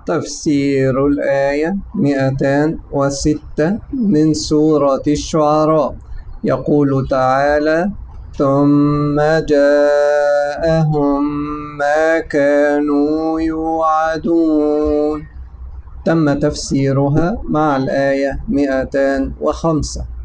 تفسير الآية 206 من سورة الشعراء. يقول تعالى: ثم جاءهم ما كانوا يوعدون. تم تفسيرها مع الآية 205.